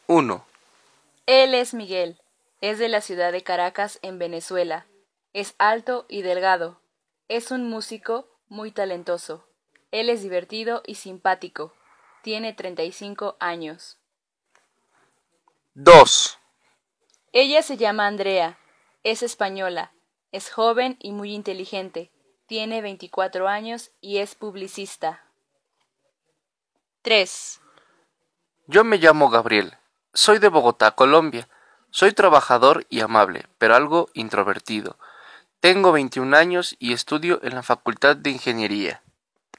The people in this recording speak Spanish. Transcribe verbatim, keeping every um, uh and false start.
uno. Él es Miguel. Es de la ciudad de Caracas, en Venezuela. Es alto y delgado. Es un músico muy talentoso. Él es divertido y simpático. Tiene treinta y cinco años. dos. Ella se llama Andrea. Es española. Es joven y muy inteligente. Tiene veinticuatro años y es publicista. tres. Yo me llamo Gabriel. Soy de Bogotá, Colombia. Soy trabajador y amable, pero algo introvertido. Tengo veintiún años y estudio en la Facultad de Ingeniería.